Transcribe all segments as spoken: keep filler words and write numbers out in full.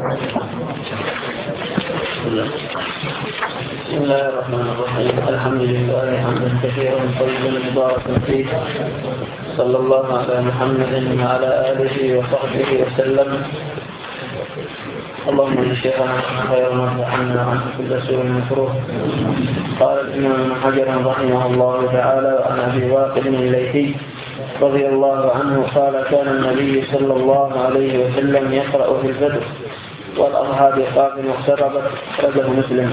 بسم الله الرحمن الرحيم. الحمد لله حمدا كثيرا طيبا مباركا فيه، صلى الله على محمد وعلى آله وصحبه وسلم. اللهم ان شيخنا خير ما عنا عن كل سوء مكروه. قال الإمام ابن حجر رحمه الله تعالى عن أبي واقد الليثي رضي الله عنه قال: كان النبي صلى الله عليه وسلم يقرأ في الفجر والأضحى بقاف واقتربت، أخرجه مسلم.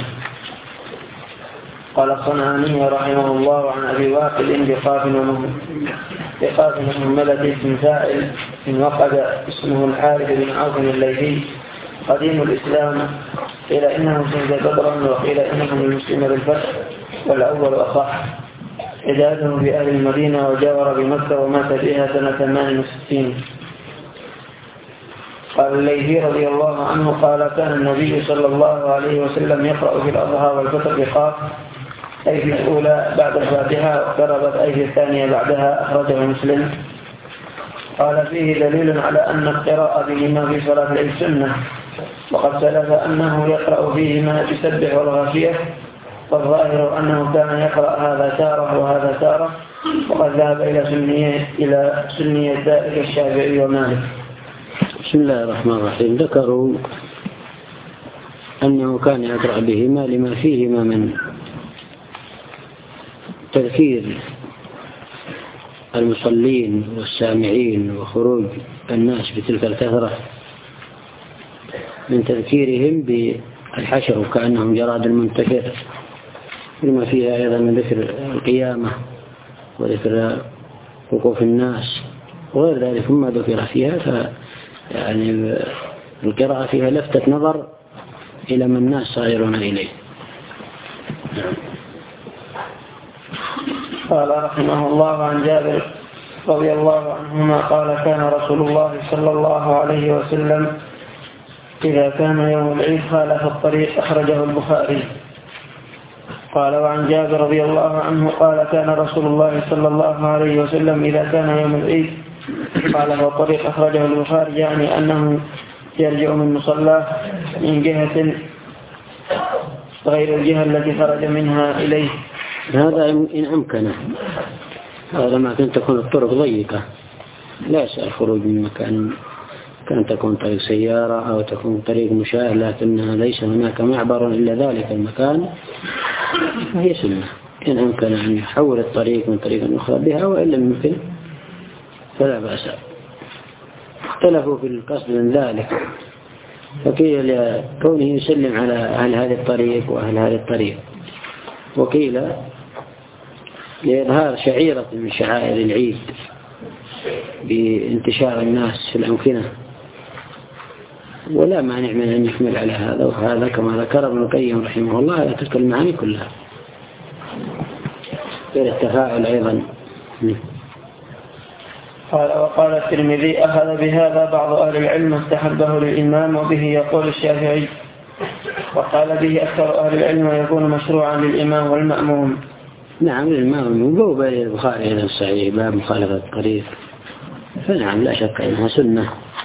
قال الصنعاني رحمه الله عن أبي واقد بقاف بقاف ومهملة اسم فاعل إن وقد اسمه الحارث بن عوف الليثي قديم الإسلام، قيل إنه شهد بدرا وقيل إنه من المسلم بالفتح، والأول أصح. عداده بأهل المدينة وجاور بمكة ومات بها سنة ثمان وستين. قال الليثي رضي الله عنه قال: كان النبي صلى الله عليه وسلم يقرأ في الأضحى والفطر بقاف، أي في الأولى بعد الفاتحة، واقتربت أي في الثانية بعدها، أخرجه مسلم. قال: فيه دليل على أن القراءة بهما في صلاة العيد سنة، وقد سلف أنه يقرأ فيهما بسبح والغاشية، والظاهر أنه كان يقرأ هذا تارة وهذا تارة، وقد ذهب إلى سنية إلى سنية ذلك الشافعي ومالك. بسم الله الرحمن الرحيم. ذكروا أنه كان يقرأ بهما لما فيهما من تذكير المصلين والسامعين وخروج الناس بتلك الكثرة من تذكيرهم بالحشر وكأنهم جراد المنتشر، لما فيها أيضا من ذكر القيامة وذكر وقوف الناس وغير ذلك مما ذكر فيها. ف يعني القراءة فيها لفتة نظر إلى ما الناس صائرون إليه. قال رحمه الله عن جابر رضي الله عنهما قال: كان رسول الله صلى الله عليه وسلم إذا كان يوم العيد خالف الطريق، أخرجه البخاري. قال: وعن جابر رضي الله عنه قال: كان رسول الله صلى الله عليه وسلم إذا كان يوم العيد خالف الطريق، أخرجه البخاري، يعني أنه يرجع من مصلاه من جهة غير الجهة التي خرج منها إليه. هذا إن أمكنه، هذا ما كانت تكون الطرق ضيقة لا يسأل الخروج من مكان، كان تكون طريق سيارة أو تكون طريق مشاة لكنها ليس هناك معبر إلا ذلك المكان، فهي سنة إن أمكن أن يحول الطريق من طريق أخرى بها، وإن لم يمكن فلا بأس. اختلفوا في القصد من ذلك، فقيل كونه يسلم على أهل هذا الطريق وأهل هذا الطريق، وقيل لإظهار شعيرة من شعائر العيد بانتشار الناس في الأمكنة، ولا مانع من أن يحمل على هذا وهذا، كما ذكر ابن القيم رحمه الله على تلك المعاني كلها، غير التفاعل أيضا. قال: وقال الترمذي: أخذ بهذا بعض أهل العلم استحبه للإمام، وبه يقول الشافعي، وقال به أكثر أهل العلم يكون مشروعا للإمام والمأموم. نعم، للإمام وبوب البخاري إلى الصحيح باب مخالفة الطريق، فنعم لا شك أنها سنة.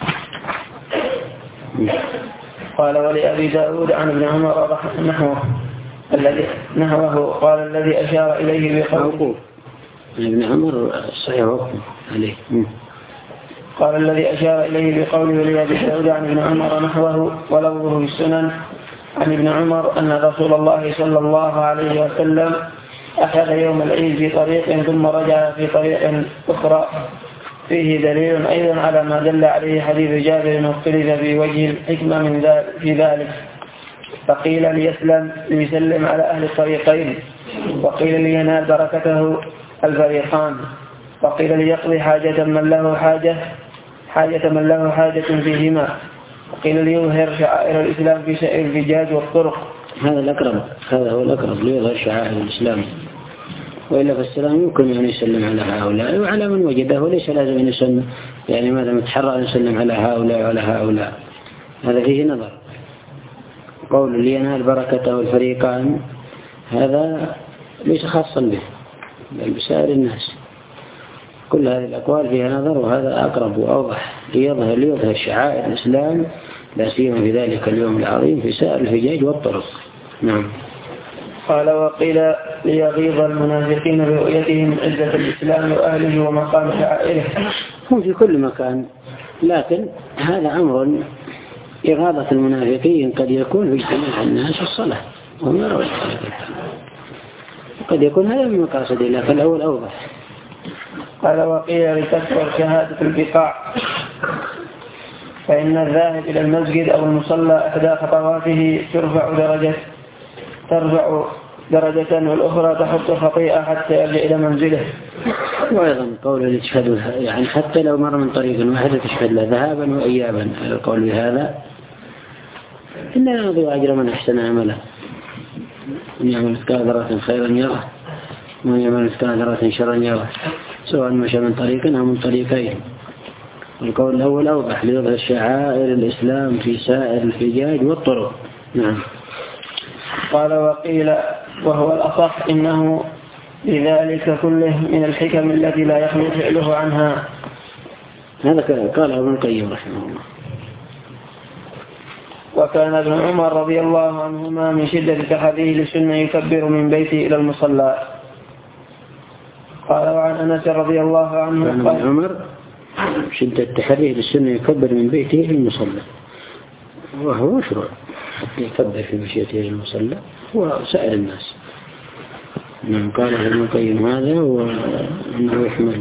قال: ولأبي داود عن ابن عمر نحوه الذي نحوه قال: الذي أشار إليه بقوله ابن عمر صحيح وقف عليه. قال: الذي أشار إليه بقوله ولأبي داود عن ابن عمر نحوه ولفظه في السنن عن ابن عمر أن رسول الله صلى الله عليه وسلم أخذ يوم العيد في طريق ثم رجع في طريق أخرى، فيه دليل أيضا على ما دل عليه حديث جابر، واختلف في وجه الحكمة من ذلك في ذلك، فقيل ليسلم ليسلم على أهل الطريقين، وقيل لينال بركته الفريقان، وقيل ليقضي حاجة من له حاجة حاجة من له حاجة فيهما، وقيل ليظهر شعائر الإسلام في سائر الفجاج والطرق. هذا الأقرب، هذا هو الأقرب، ليظهر شعائر الإسلام، وإلا فالسلام يمكن أن يسلم على هؤلاء وعلى من وجده، وليس لازم أن يسلم، يعني ماذا متحرى أن يسلم على هؤلاء وعلى هؤلاء، هذا فيه نظر. قول لينال بركته الفريقان هذا ليس خاصا به بل بسائر الناس، كل هذه الأقوال فيها نظر، وهذا أقرب وأوضح، ليظهر ليظهر شعائر الإسلام لا سيما في ذلك اليوم العظيم في سائر الحجاج والطرق. نعم. قال وقيل ليغيظ المنافقين برؤيتهم عزة الإسلام وأهله ومقام شعائره. هم في كل مكان، لكن هذا أمر إغاظة المنافقين قد يكون في اجتماع الناس الصلاة وهم يرون قد يكون هذا من مقاصد الله، فالأول أوضح. قال وقيل لتكثر شهادة البقاع، فإن الذاهب إلى المسجد أو المصلى إحدى خطواته ترفع درجة ترفع درجة والأخرى تحط خطيئة حتى يرجع إلى منزله. وأيضا قول اللي تشهد يعني حتى لو مر من طريق واحد تشهد له ذهابا وإيابا، القول بهذا إننا نضيع أجر من أحسن عمله، من يعمل مثقال ذرة خيرا يره ومن يعمل مثقال ذرة شرا يره، سواء مشى من طريق أو من طريقين. القول الأول أوضح ليظهر شعائر الإسلام في سائر الحجاج والطرق. نعم. قال وقيل وهو الأصح إنه لذلك كله من الحكم التي لا يخلو فعله عنها. هذا قال ابن القيم رحمه الله. وكان ابن عمر رضي الله عنهما من شدة تحريه للسنة يكبر من بيته إلى المصلى. قال وعن أنس رضي الله عنه كان ابن عمر شدة تحريه للسنة يكبر من بيته إلى المصلى، وهو مشروع حتى يكبر في مشيته إلى المصلى وسائر الناس. من قال ابن القيم هذا وأنه يحمل.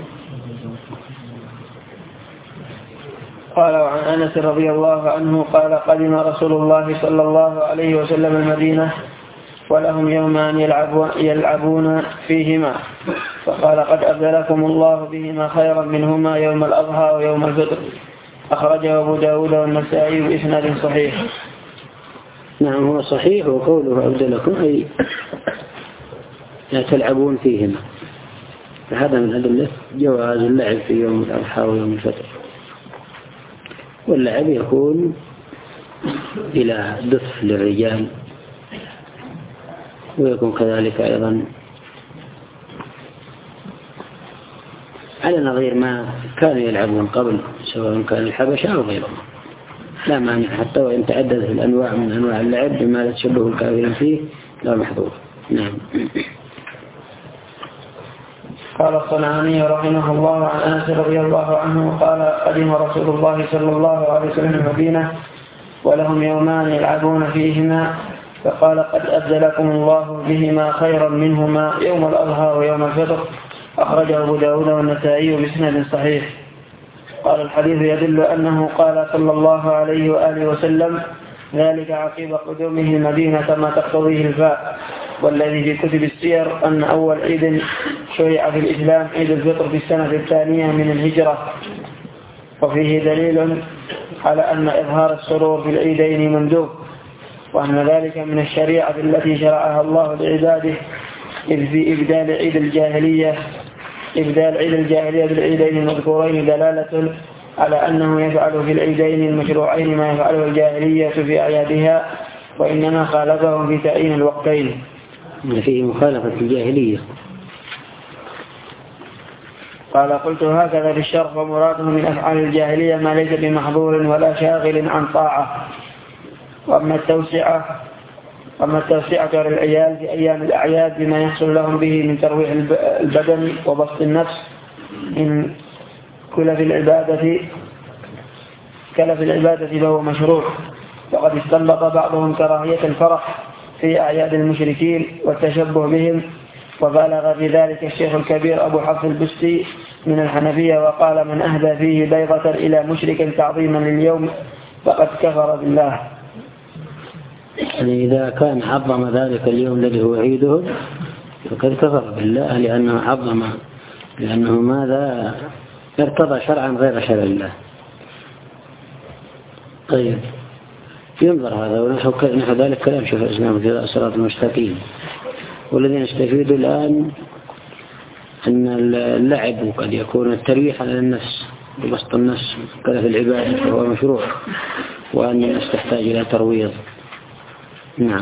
قال وعن أنس رضي الله عنه قال قدم رسول الله صلى الله عليه وسلم المدينة ولهم يومان يلعبون فيهما، فقال قد أبدلكم الله بهما خيرا منهما يوم الأضحى ويوم الفطر. أخرجه أبو داود والنسائي بإسناد صحيح. نعم هو صحيح، وقوله أبدلكم أي لا تلعبون فيهما، فهذا من أدلة جواز اللعب في يوم الأضحى ويوم الفطر. واللعب يكون إلى دف للرجال، ويكون كذلك أيضا على نظير ما كانوا يلعبون قبل، سواء كان الحبشة أو غيرهم، لا مانع حتى وإن تعددت الأنواع من أنواع اللعب بما لا تشبه الكافرين فيه لا محظور. نعم. قال الصنعاني رحمه الله عن أنس رضي الله عنه قال قدم رسول الله صلى الله عليه وسلم المدينة ولهم يومان يلعبون فيهما، فقال قد أبدلكم الله بهما خيرا منهما يوم الأضحى ويوم الفطر. أخرجه أبو داود والنسائي بإسناد صحيح. قال الحديث يدل أنه قال صلى الله عليه وآله وسلم ذلك عقيب قدومه المدينة كما تقتضيه الفاء. والذي في كتب السير أن أول عيد شرع في الإسلام عيد الفطر في السنة الثانية من الهجرة، وفيه دليل على أن إظهار السرور في العيدين مندوب، وأن ذلك من الشريعة التي شرعها الله لعباده، إذ في إبدال عيد الجاهلية إبدال عيد الجاهلية بالعيدين المذكورين دلالة على أنه يفعل في العيدين المشروعين ما يفعله الجاهلية في أعيادها، وإنما خالفهم في تعيين الوقتين. فيه مخالفة الجاهلية. قال قلت هكذا في الشرح، ومراده من أفعال الجاهلية ما ليس بمحظور ولا شاغل عن طاعة. وأما التوسعة وأما التوسعة على العيال في أيام الأعياد بما يحصل لهم به من ترويح البدن وبسط النفس من كلف العبادة كلف العبادة فهو مشروع. وقد استنبط بعضهم كراهية الفرح في أعياد المشركين والتشبه بهم، وبالغ في ذلك الشيخ الكبير أبو حفص البستي من الحنفية، وقال من أهدى فيه بيضة إلى مشرك تعظيما لليوم فقد كفر بالله. يعني إذا كان عظم ذلك اليوم الذي هو عيده فقد كفر بالله، لأنه عظم لأنه ماذا ارتضى شرعا غير شرع الله. طيب ينظر هذا، ونحو ذلك كلام شيخ الإسلام في صراط المستقيم. والذين يستفيدوا الآن أن اللعب قد يكون التريح على النفس وبسط النفس كلف العبادة فهو مشروع، وأن الناس تحتاج إلى ترويض. نعم.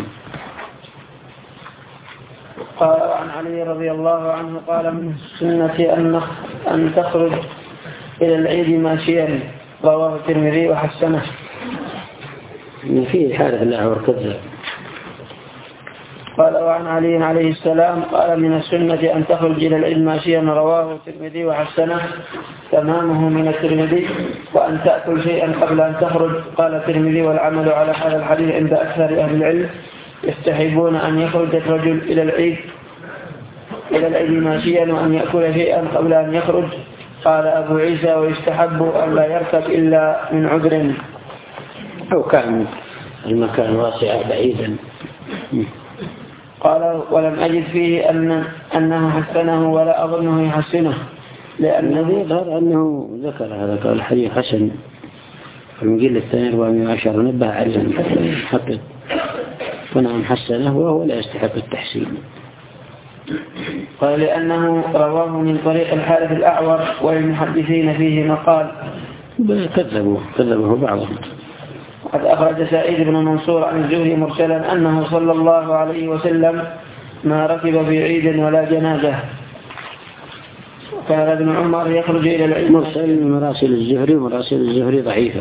قال عن علي رضي الله عنه قال من السنة أن أن تخرج إلى العيد ماشيا، رواه الترمذي وحسنه. في حالة الأعور كذاب. قال وعن علي عليه السلام قال من السنة أن تخرج إلى العلم ماشيا، رواه الترمذي وحسنه تمامه من الترمذي، وأن تأكل شيئا قبل أن تخرج. قال الترمذي والعمل على هذا الحديث عند أكثر أهل العلم، يستحبون أن يخرج الرجل إلى العيد إلى العيد ماشيا وأن يأكل شيئا قبل أن يخرج. قال أبو عيسى ويستحب أن لا يركب إلا من عذر أو كان المكان واسع بعيدا. قال ولم أجد فيه أن أنه حسنه ولا أظنه يحسنه، لأن الذي يظهر أنه ذكر هذا قال الحديث حسن في المجلد الثاني أربعمائة وعشرة، نبه عليه حقق فنعم حسنه وهو لا يستحق التحسين. قال لأنه رواه من طريق الحارث الأعور وللمحدثين فيه مقال. كذبوا كذبه بعضهم. قد أخرج سعيد بن منصور عن الزهري مرسلا أنه صلى الله عليه وسلم ما ركب في عيد ولا جنازة. كان ابن عمر يخرج إلى العيد. مرسل من مراسل الزهري، ومراسل الزهري ضعيفة.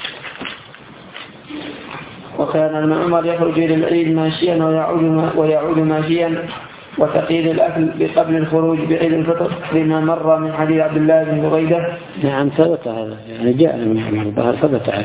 وكان ابن عمر يخرج إلى العيد ماشيا ويعود ويعود ماشيا، وتقييد الأكل بقبل الخروج بعيد الفطر لما مر من حديث عبد الله بن بريدة. نعم ثبت هذا، يعني جاء من عمر ظهر ثبت عنه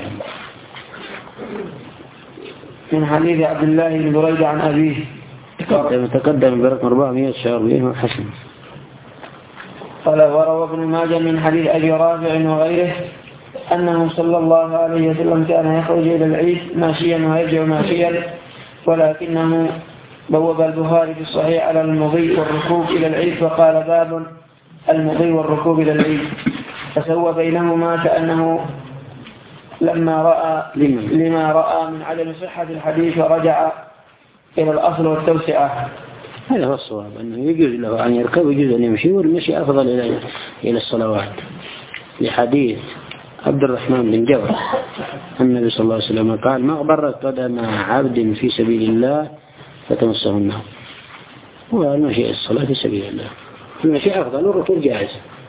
من حديث عبد الله بن بريدة عن أبيه. تقدم تقدم برقم أربعمائة وأربعين حسن. قال وروى ابن ماجه من حديث أبي رافع وغيره أنه صلى الله عليه وسلم كان يخرج إلى العيد ماشيا ويرجع ماشيا، ولكنه بوب البخاري في الصحيح على المضي والركوب إلى العيد، فقال باب المضي والركوب إلى العيد، فسوى بينهما كأنه لما رأى لما رأى من عدم صحة الحديث ورجع إلى الأصل والتوسعة. هذا هو الصواب، أنه يجوز له أن يركب ويجوز أن يمشي، والمشي أفضل إلى إلى الصلوات، لحديث عبد الرحمن بن جبر النبي صلى الله عليه وسلم قال ما غبرت قدم عبد في سبيل الله فتمسه النار، والمشي إلى الصلاة في سبيل الله، المشي أفضل والركوب جائز.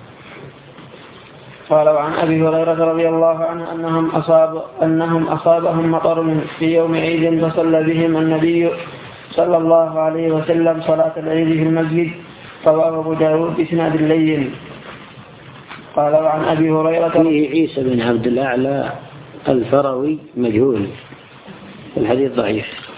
قال وعن أبي هريرة رضي الله عنه أنهم أصاب أنهم أصابهم مطر في يوم عيد فصلى بهم النبي صلى الله عليه وسلم صلاة العيد في المسجد، رواه أبو داود بإسناد اللين. قال وعن أبي هريرة فيه عيسى بن عبد الأعلى الفروي مجهول، الحديث ضعيف.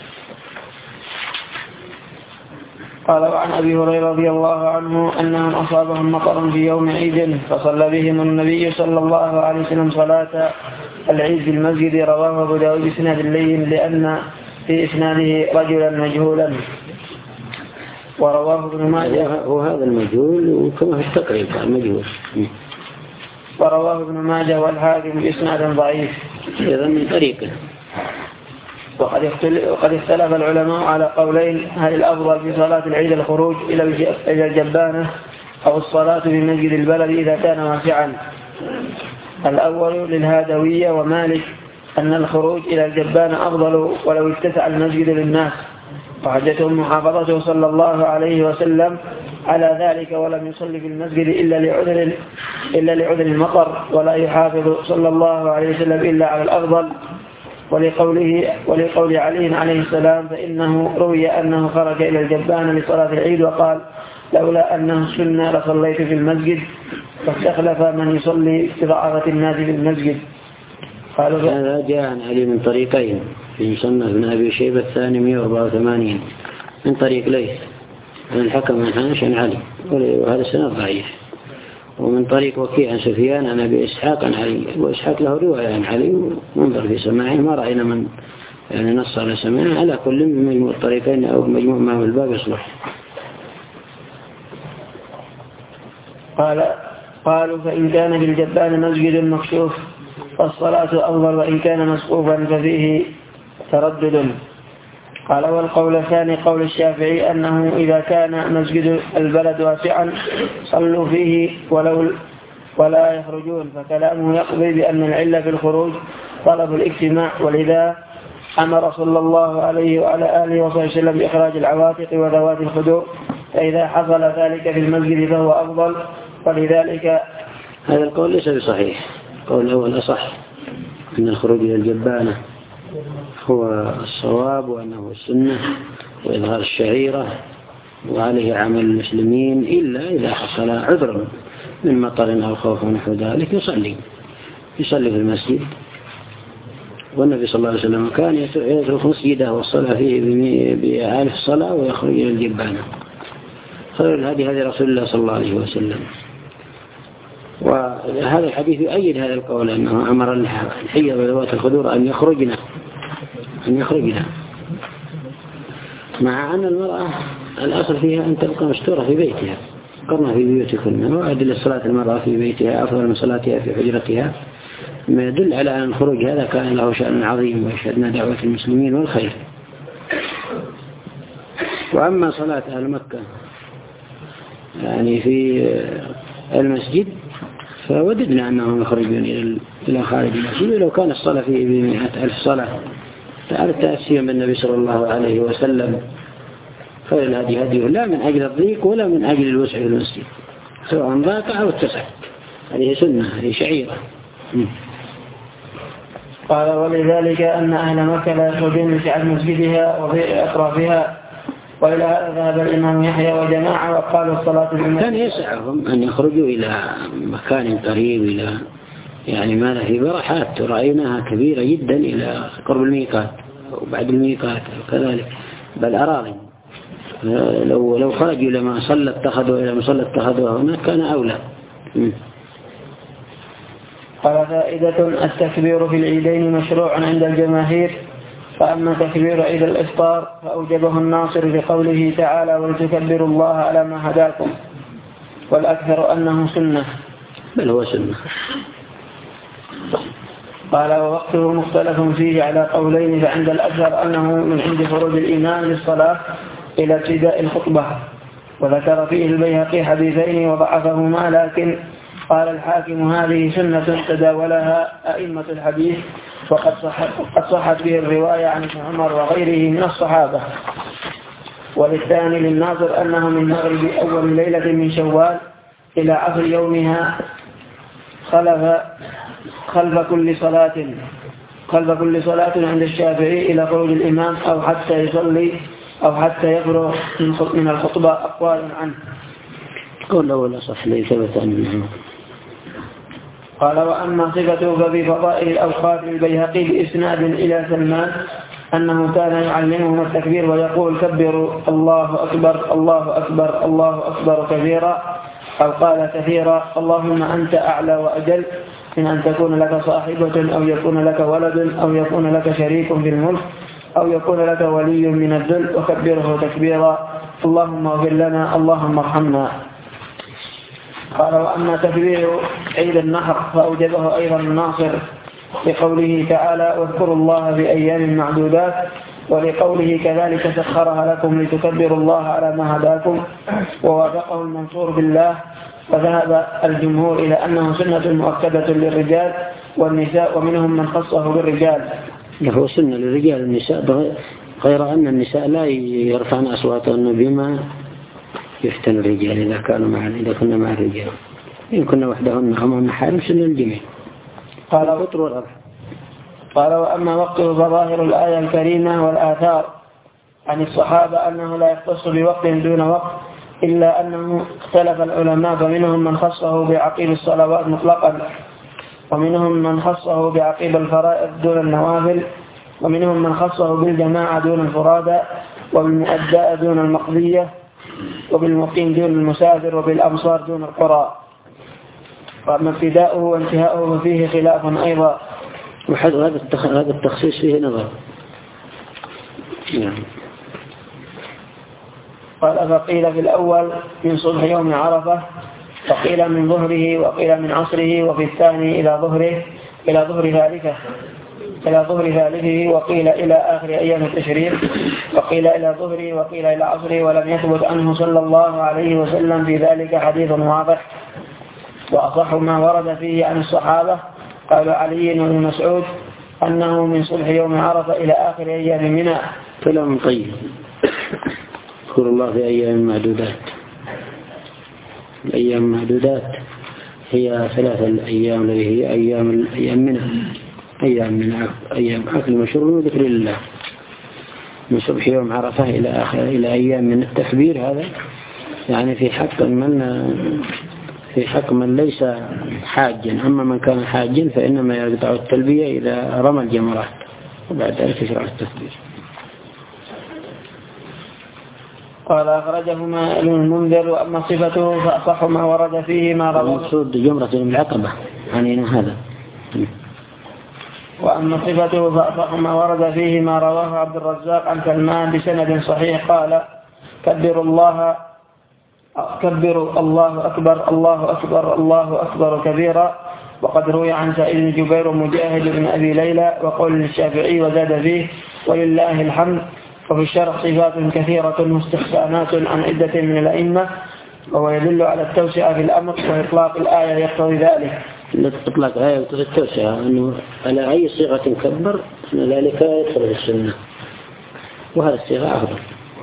قال وعن أبي هريرة رضي الله عنه أنهم أصابهم مطر في يوم عيد فصلى بهم النبي صلى الله عليه وسلم صلاة العيد في المسجد، رواه أبو داود بإسناد اللين لأن في إسناده رجلا مجهولا. ورواه ابن ماجه وهذا المجهول وكما في التقريب المجهول. ورواه ابن ماجه والحاكم بإسناد ضعيف إذا من طريقه. وقد اختلف العلماء على قولين: هل الأفضل في صلاة العيد الخروج إلى الجبانة أو الصلاة في مسجد البلد إذا كان واسعا؟ الأول للهادوية ومالك أن الخروج إلى الجبانة أفضل ولو اتسع المسجد للناس، وحجتهم محافظته صلى الله عليه وسلم على ذلك، ولم يصلي في المسجد إلا لعذر إلا لعذر المطر، ولا يحافظ صلى الله عليه وسلم إلا على الأفضل. ولقوله ولقول علي عليه السلام فإنه روي أنه خرج إلى الجبانة لصلاة العيد وقال: لولا أنه سنة لصليت في المسجد، فاستخلف من يصلي بضعفة الناس في المسجد. هذا جاء عن علي من طريقين في مسنف ابن أبي شيبة الثاني مئة وأربعة وثمانين من طريق ليث عن الحكم عن حنش عن علي، وهذا سند ضعيف. ومن طريق وكيع عن سفيان عن أبي إسحاق عن علي، وإسحاق له رواية عن علي ومنظر في سماعه، ما رأينا من يعني نص على سماعه. على كل من مجموع الطريقين أو مجموع ما في الباب يصلح. قال قالوا فإن كان بالجبان مسجد مكشوف فالصلاة أفضل، وإن كان مسقوفا ففيه تردد. قال والقول الثاني قول الشافعي أنه إذا كان مسجد البلد واسعا صلوا فيه ولو ولا يخرجون، فكلامه يقضي بأن العلة في الخروج طلب الاجتماع، ولذا أمر صلى الله عليه وعلى آله وصحبه وسلم بإخراج العواتق وذوات الخدور، فإذا حصل ذلك في المسجد فهو أفضل. ولذلك هذا القول ليس بصحيح، القول الأول أصح، أن الخروج إلى الجبانة هو الصواب وأنه السنة وإظهار الشعيرة وعليه عمل المسلمين، إلا إذا حصل عذر من مطر أو خوف ونحو ذلك يصلي يصلي في المسجد. والنبي صلى الله عليه وسلم كان يترك مسجده والصلاة فيه بألف الصلاة ويخرج إلى الجبانة. خير الهدي هدي رسول الله صلى الله عليه وسلم. وهذا الحديث يؤيد هذا القول أنه أمر الحية وذوات الخدور أن يخرجنا أن يخرجنا مع أن المرأة الأصل فيها أن تبقى مستورة في بيتها. قرنا في بيوتكن، وأدل الصلاة المرأة في بيتها أفضل من صلاتها في حجرتها، ما يدل على أن الخروج هذا كان له شأن عظيم ويشهدنا دعوة المسلمين والخير. وأما صلاة أهل مكة يعني في المسجد فوددنا أنهم يخرجون إلى خارج المسجد، ولو كان الصلاة فيه بمئة ألف صلاة فعلى التأسيم بالنبي صلى الله عليه وسلم. خير الهدي هديه لا من أجل الضيق ولا من أجل الوسع في المسجد، سواء ضاق أو اتسع. هذه سنة، هذه شعيرة. قال ولذلك أن أهل مكة لا يخرجون من سعة مسجدها وضيق أطرافها. وإلى هذا ذهب الإمام يحيى وجماعة وقالوا الصلاة بالمسجد. كان يسعهم أن يخرجوا إلى مكان قريب، إلى يعني ما له في برحات رأيناها كبيرة جدا إلى قرب الميقات وبعد الميقات وكذلك، بل أراضي لو لو خرجوا لما صلى اتخذوا إلى مصلى اتخذوها هناك كان أولى. قال فائدة التكبير في العيدين مشروع عند الجماهير، فأما تكبير عيد الإفطار فأوجبه الناصر بقوله تعالى ولتكبروا الله على ما هداكم، والأكثر أنه سنة. بل هو سنة. قال ووقته مختلف فيه على قولين، فعند الأكثر أنه من عند خروج الإمام للصلاة إلى ابتداء الخطبة، وذكر فيه البيهقي حديثين وضعفهما، لكن قال الحاكم هذه سنة تداولها أئمة الحديث، وقد صحت, قد صحت به الرواية عن ابن عمر وغيره من الصحابة. وللثاني للناظر أنه من مغرب أول ليلة من شوال إلى عصر يومها خلف خلف كل صلاة خلف كل صلاة عند الشافعي إلى خروج الإمام أو حتى يصلي أو حتى يفرغ من الخطبة. أقوال عنه. قول الأول صح لي ثبت عنه. قال وأما صفته ففي فضائل الأوقات البيهقي بإسناد إلى سلمان أنه كان يعلمهم التكبير ويقول كبروا الله أكبر الله أكبر الله أكبر كبيرا، أو قال كثيرا اللهم أنت أعلى وأجل من أن تكون لك صاحبة أو يكون لك ولد أو يكون لك شريك في الملك أو يكون لك ولي من الذل، وكبره تكبيرا اللهم اغفر لنا اللهم ارحمنا. قال وأما تكبير عيد النحر فأوجبه أيضا الناصر لقوله تعالى واذكروا الله في أيام معدودات، ولقوله كذلك سخرها لكم لتكبروا الله على ما هداكم، ووافقه المنصور بالله. فذهب الجمهور إلى أنه سنة مؤكدة للرجال والنساء، ومنهم من خصه بالرجال. هو سنة للرجال والنساء، غير أن النساء لا يرفعن أصواتهن بما يفتن الرجال إذا كانوا مع إذا كنا مع الرجال، إن كنا وحدهن هم محارم سنة الجميع. قال وطر الأرض. قال وأما وقته فظاهر الآية الكريمة والآثار عن الصحابة أنه لا يختص بوقت دون وقت، إلا أنه اختلف العلماء، فمنهم من خصه بعقيب الصلوات مطلقا، ومنهم من خصه بعقيب الفرائض دون النوافل، ومنهم من خصه بالجماعة دون الفرادى، وبالمؤداء دون المقضية، وبالمقيم دون المسافر، وبالأمصار دون القرى. وأما ابتداؤه وانتهاؤه فيه خلاف أيضا، وهذا التخصيص فيه نظر. نعم. قال فقيل في الأول من صبح يوم عرفة، وقيل من ظهره، وقيل من عصره، وفي الثاني إلى ظهره إلى ظهر ثالثه إلى ظهر ثالثه، وقيل إلى آخر أيام التشريق، وقيل إلى ظهره، وقيل إلى عصره، ولم يثبت عنه صلى الله عليه وسلم في ذلك حديث واضح. وأصح ما ورد فيه عن الصحابة قال علي وابن مسعود أنه من صبح يوم عرفة إلى آخر أيام منى. كلام طيب. اذكر الله في أيام معدودات. الأيام معدودات هي ثلاثة الأيام التي هي أيام أيام منى، أيام من أيام أكل وشرب وذكر الله من صبح يوم عرفة إلى آخر إلى أيام من التكبير. هذا يعني في حق من في حق من ليس حاجا. أما من كان حاجا فإنما يقطع التلبية إذا رمى الجمرات وبعد ذلك يشرع التكبير. قال أخرجهما ابن المنذر. وأما صفته فأصح ما ورد فيه ما رواه. المقصود جمرة العقبة يعني هذا. وأما صفته فأصح ما ورد فيه ما رواه عبد الرزاق عن سلمان بسند صحيح قال كبروا الله كبروا الله أكبر الله أكبر الله أكبر كبيرا. وقد روي عن سعيد بن جبير ومجاهد بن أبي ليلى وقول الشافعي وزاد فيه ولله الحمد. وفي الشرح صفات كثيرة مستحسنات عن عدة من الأئمة وهو يدل على التوسعة في الأمر وإطلاق الآية يقتضي ذلك. إطلاق الآية يقتضي التوسعة أنه على أي صيغة كبر أن ذلك يدخل في السنة وهذا الصيغة أفضل.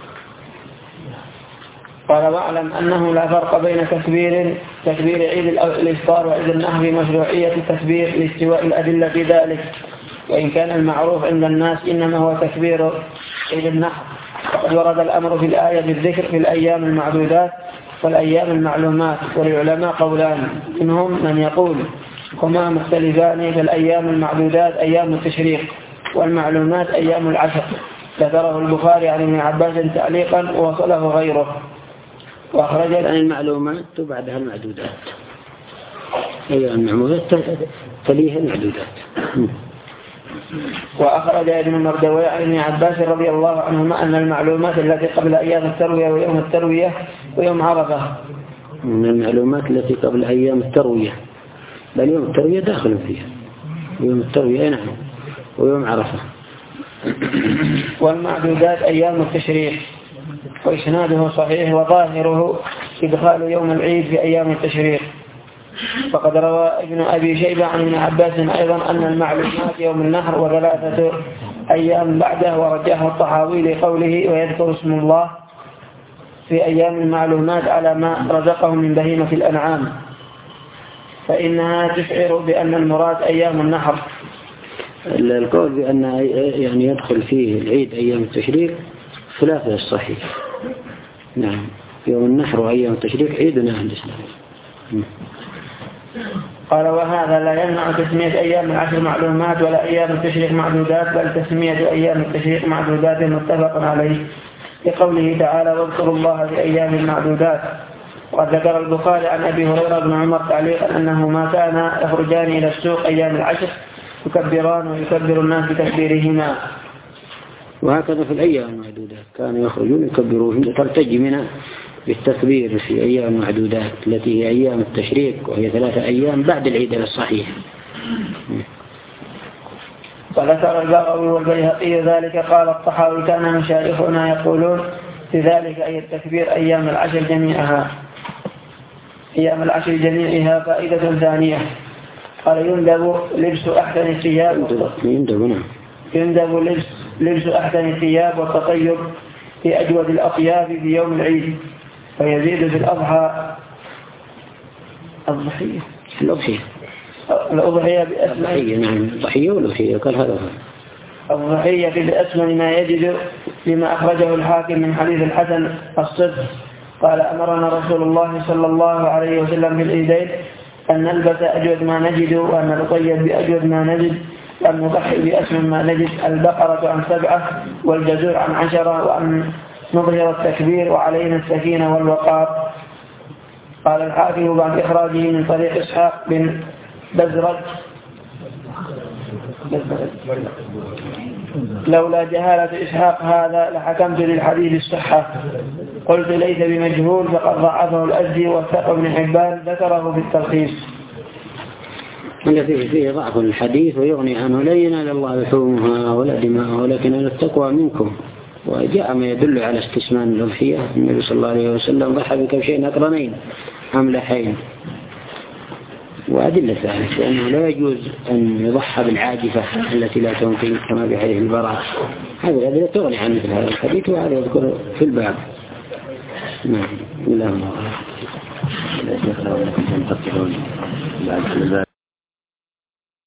قال واعلم أنه لا فرق بين تكبير تكبير عيد الإفطار وعيد النحر في مشروعية التكبير لاستواء الأدلة في ذلك. وإن كان المعروف عند الناس إنما هو تكبير عيد النحر. وقد ورد الأمر في الآية بالذكر في الأيام المعدودات والأيام المعلومات. والعلماء قولان منهم من يقول هما مختلفان. فالأيام المعدودات أيام التشريق والمعلومات أيام العشر. ذكره البخاري عن ابن عباس تعليقا ووصله غيره. وأخرج عن المعلومات وبعدها المعدودات. أيام المعلومات تليها المعدودات. وأخرج ابن مردوي عن ابن عباس رضي الله عنهما أن المعلومات التي قبل أيام التروية ويوم التروية ويوم عرفة من المعلومات التي قبل أيام التروية بل يوم التروية داخل فيها ويوم التروية نعم ويوم عرفة. والمعدودات أيام التشريق. وإسناده صحيح وظاهره إدخال يوم العيد في أيام التشريق. فقد روى ابن أبي شيبة عن ابن عباس أيضا أن المعلومات يوم النحر وثلاثة أيام بعده ورجحه الطحاوي لقوله ويذكر اسم الله في أيام المعلومات على ما رزقهم من بهيمة الأنعام فإنها تشعر بأن المراد أيام النحر. القول بأن يعني يدخل فيه العيد أيام التشريق خلاف الصحيح. نعم يوم النحر وأيام التشريق عيدنا أهل الإسلام. قال وهذا لا يمنع تسمية أيام العشر معلومات ولا أيام التشريق معدودات بل تسمية أيام التشريق معدودات متفق عليه لقوله تعالى واذكروا الله في أيام المعدودات. وقد ذكر البخاري عن أبي هريرة بن عمر تعليقا أنه ما كان يخرجان إلى السوق أيام العشر يكبران ويكبر الناس بتكبيرهما. وهكذا في الأيام المعدودات كانوا يخرجون يكبرون ترتجي منها بالتكبير في أيام المعدودات التي هي أيام التشريق وهي ثلاثة أيام بعد العيد الصحيح. وذكر البغوي والبيهقي ذلك قال الطحاوي كان مشايخنا يقولون في ذلك أي التكبير أيام العشر جميعها أيام العشر جميعها. فائدة ثانية قال يندب لبس أحسن الثياب يندب لبس لبس أحسن الثياب والتطيب في أجود الأطياب في يوم العيد فيزيد في الأضحى الضحية الأضحية الأضحية بأسمن نعم الضحية والأضحية قال هذا الضحية بأسمن ما يجد لما أخرجه الحاكم من حديث الحسن الصدق قال أمرنا رسول الله صلى الله عليه وسلم في العيدين أن نلبس أجود ما نجد وأن نطيب بأجود ما نجد وأن نضحي بأسمن ما نجد البقرة عن سبعة والجزور عن عشرة وأن نظهر التكبير وعلينا السكينة والوقار. قال الحاكم بعد إخراجه من طريق إسحاق بن بزرج لولا جهالة إسحاق هذا لحكمت للحديث الصحة. قلت ليس بمجهول فقد ضعفه الأزدي وثق ابن حبان ذكره في التلخيص. الذي فيه ضعف الحديث ويغني عنه لا ينال الله لحومها ولا دماءها ولكن التقوى منكم. وجاء ما يدل على استثمان الأضحية. النبي صلى الله عليه وسلم ضحى بكبشين أقرنين أملحين وأدلة ذلك لأنه لا يجوز أن يضحى بالعاجفة التي لا تنقل كما بحديث البراء. هذه الأدلة تغني عن مثل هذا الحديث وهذا يذكر في الباب. نعم الله